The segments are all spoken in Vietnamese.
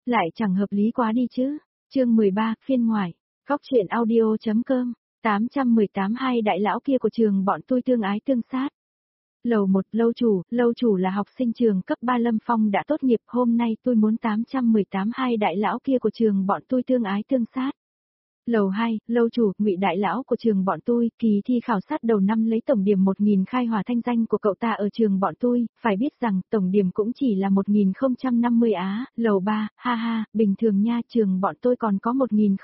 Lại chẳng hợp lý quá đi chứ. Chương 13, phiên ngoại. Góc truyện audio.com. 818 hai đại lão kia của trường bọn tôi tương ái tương sát. Lầu 1, lâu chủ là học sinh trường cấp 3 Lâm Phong đã tốt nghiệp, hôm nay tôi muốn 818 hai đại lão kia của trường bọn tôi tương ái tương sát. Lầu 2, lâu chủ, Ngụy đại lão của trường bọn tôi, kỳ thi khảo sát đầu năm lấy tổng điểm 1000 khai hỏa thanh danh của cậu ta ở trường bọn tôi, phải biết rằng tổng điểm cũng chỉ là 1050 á. Lầu 3, ha ha, bình thường nha, trường bọn tôi còn có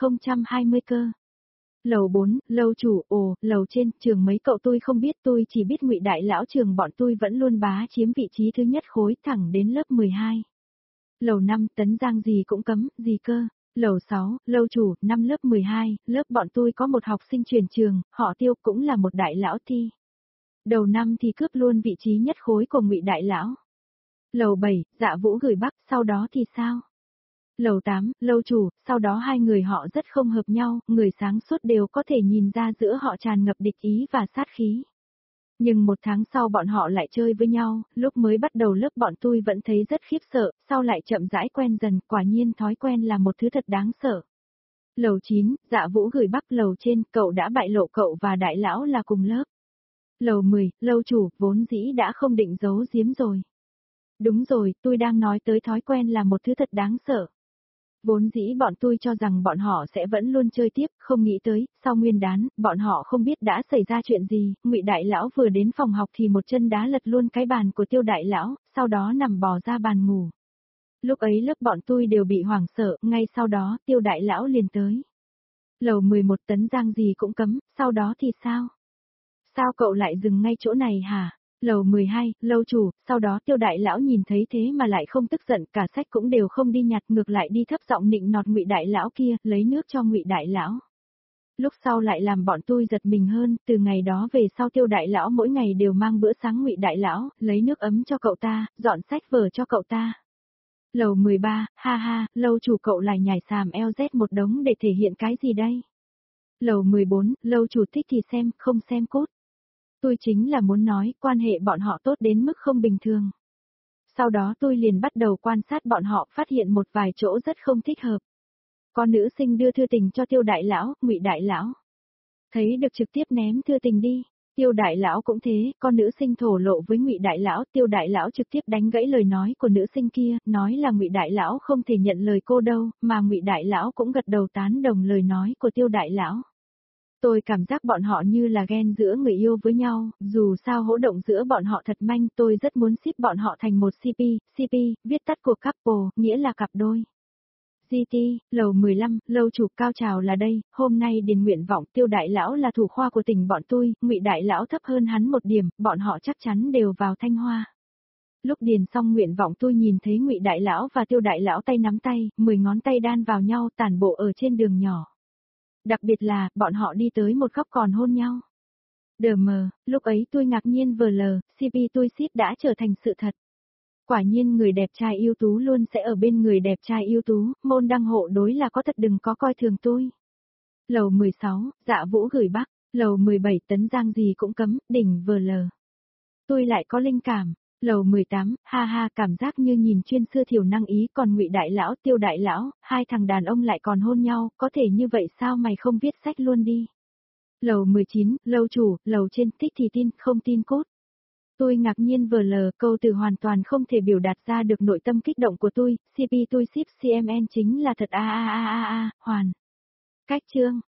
1020 cơ. Lầu 4, lâu chủ, lầu trên, trường mấy cậu tôi không biết, tôi chỉ biết Ngụy đại lão trường bọn tôi vẫn luôn bá chiếm vị trí thứ nhất khối thẳng đến lớp 12. Lầu 5, Tấn Giang gì cũng cấm, gì cơ. Lầu 6, lâu chủ, năm lớp 12, lớp bọn tôi có một học sinh chuyển trường, họ Tiêu cũng là một đại lão thi. Đầu năm thì cướp luôn vị trí nhất khối của Ngụy đại lão. Lầu 7, Dạ Vũ gửi Bắc, sau đó thì sao? Lầu 8, lâu chủ, sau đó hai người họ rất không hợp nhau, người sáng suốt đều có thể nhìn ra giữa họ tràn ngập địch ý và sát khí. Nhưng một tháng sau bọn họ lại chơi với nhau, lúc mới bắt đầu lớp bọn tôi vẫn thấy rất khiếp sợ, sau lại chậm rãi quen dần, quả nhiên thói quen là một thứ thật đáng sợ. Lầu 9, Dạ Vũ gửi Bắc, lầu trên, cậu đã bại lộ cậu và đại lão là cùng lớp. Lầu 10, lâu chủ, vốn dĩ đã không định giấu giếm rồi. Đúng rồi, tôi đang nói tới thói quen là một thứ thật đáng sợ. Vốn dĩ bọn tôi cho rằng bọn họ sẽ vẫn luôn chơi tiếp, không nghĩ tới, sau nguyên đán, bọn họ không biết đã xảy ra chuyện gì, Ngụy đại lão vừa đến phòng học thì một chân đá lật luôn cái bàn của Tiêu đại lão, sau đó nằm bò ra bàn ngủ. Lúc ấy lớp bọn tôi đều bị hoảng sợ, ngay sau đó, Tiêu đại lão liền tới. Lầu 11, Tấn Giang gì cũng cấm, sau đó thì sao? Sao cậu lại dừng ngay chỗ này hả? Lầu 12, lâu chủ, sau đó Tiêu đại lão nhìn thấy thế mà lại không tức giận, cả sách cũng đều không đi nhặt, ngược lại đi thấp giọng nịnh nọt Ngụy đại lão kia, lấy nước cho Ngụy đại lão. Lúc sau lại làm bọn tôi giật mình hơn, từ ngày đó về sau Tiêu đại lão mỗi ngày đều mang bữa sáng Ngụy đại lão, lấy nước ấm cho cậu ta, dọn sách vở cho cậu ta. Lầu 13, ha ha, lâu chủ cậu lại nhảy xàm LZ một đống để thể hiện cái gì đây? Lầu 14, lâu chủ thích thì xem, không xem cốt. Tôi chính là muốn nói, quan hệ bọn họ tốt đến mức không bình thường. Sau đó tôi liền bắt đầu quan sát bọn họ, phát hiện một vài chỗ rất không thích hợp. Con nữ sinh đưa thư tình cho Tiêu đại lão, Ngụy đại lão. Thấy được trực tiếp ném thư tình đi. Tiêu đại lão cũng thế, con nữ sinh thổ lộ với Ngụy đại lão, Tiêu đại lão trực tiếp đánh gãy lời nói của nữ sinh kia, nói là Ngụy đại lão không thể nhận lời cô đâu, mà Ngụy đại lão cũng gật đầu tán đồng lời nói của Tiêu đại lão. Tôi cảm giác bọn họ như là ghen giữa người yêu với nhau, dù sao hỗn động giữa bọn họ thật manh, tôi rất muốn ship bọn họ thành một CP, viết tắt của couple, nghĩa là cặp đôi. GT, lầu 15, lâu chủ cao trào là đây, hôm nay điền nguyện vọng Tiêu đại lão là thủ khoa của tỉnh bọn tôi, Ngụy đại lão thấp hơn hắn một điểm, bọn họ chắc chắn đều vào Thanh Hoa. Lúc điền xong nguyện vọng tôi nhìn thấy Ngụy đại lão và Tiêu đại lão tay nắm tay, 10 ngón tay đan vào nhau tản bộ ở trên đường nhỏ. Đặc biệt là, bọn họ đi tới một góc còn hôn nhau. Đờ mờ, lúc ấy tôi ngạc nhiên vờ lờ, CP tôi ship đã trở thành sự thật. Quả nhiên người đẹp trai ưu tú luôn sẽ ở bên người đẹp trai ưu tú, môn đăng hộ đối là có thật, đừng có coi thường tôi. Lầu 16, Dạ Vũ gửi Bắc, lầu 17, Tấn Giang gì cũng cấm, đỉnh vờ lờ. Tôi lại có linh cảm. Lầu 18, ha ha, cảm giác như nhìn chuyên sư thiểu năng ý, còn Ngụy đại lão, Tiêu đại lão, hai thằng đàn ông lại còn hôn nhau, có thể như vậy sao mày không viết sách luôn đi. Lầu 19, lâu chủ, lầu trên, thích thì tin, không tin cốt. Tôi ngạc nhiên vờ lờ, câu từ hoàn toàn không thể biểu đạt ra được nội tâm kích động của tôi, CP tôi ship CMN chính là thật hoàn. Cách chương.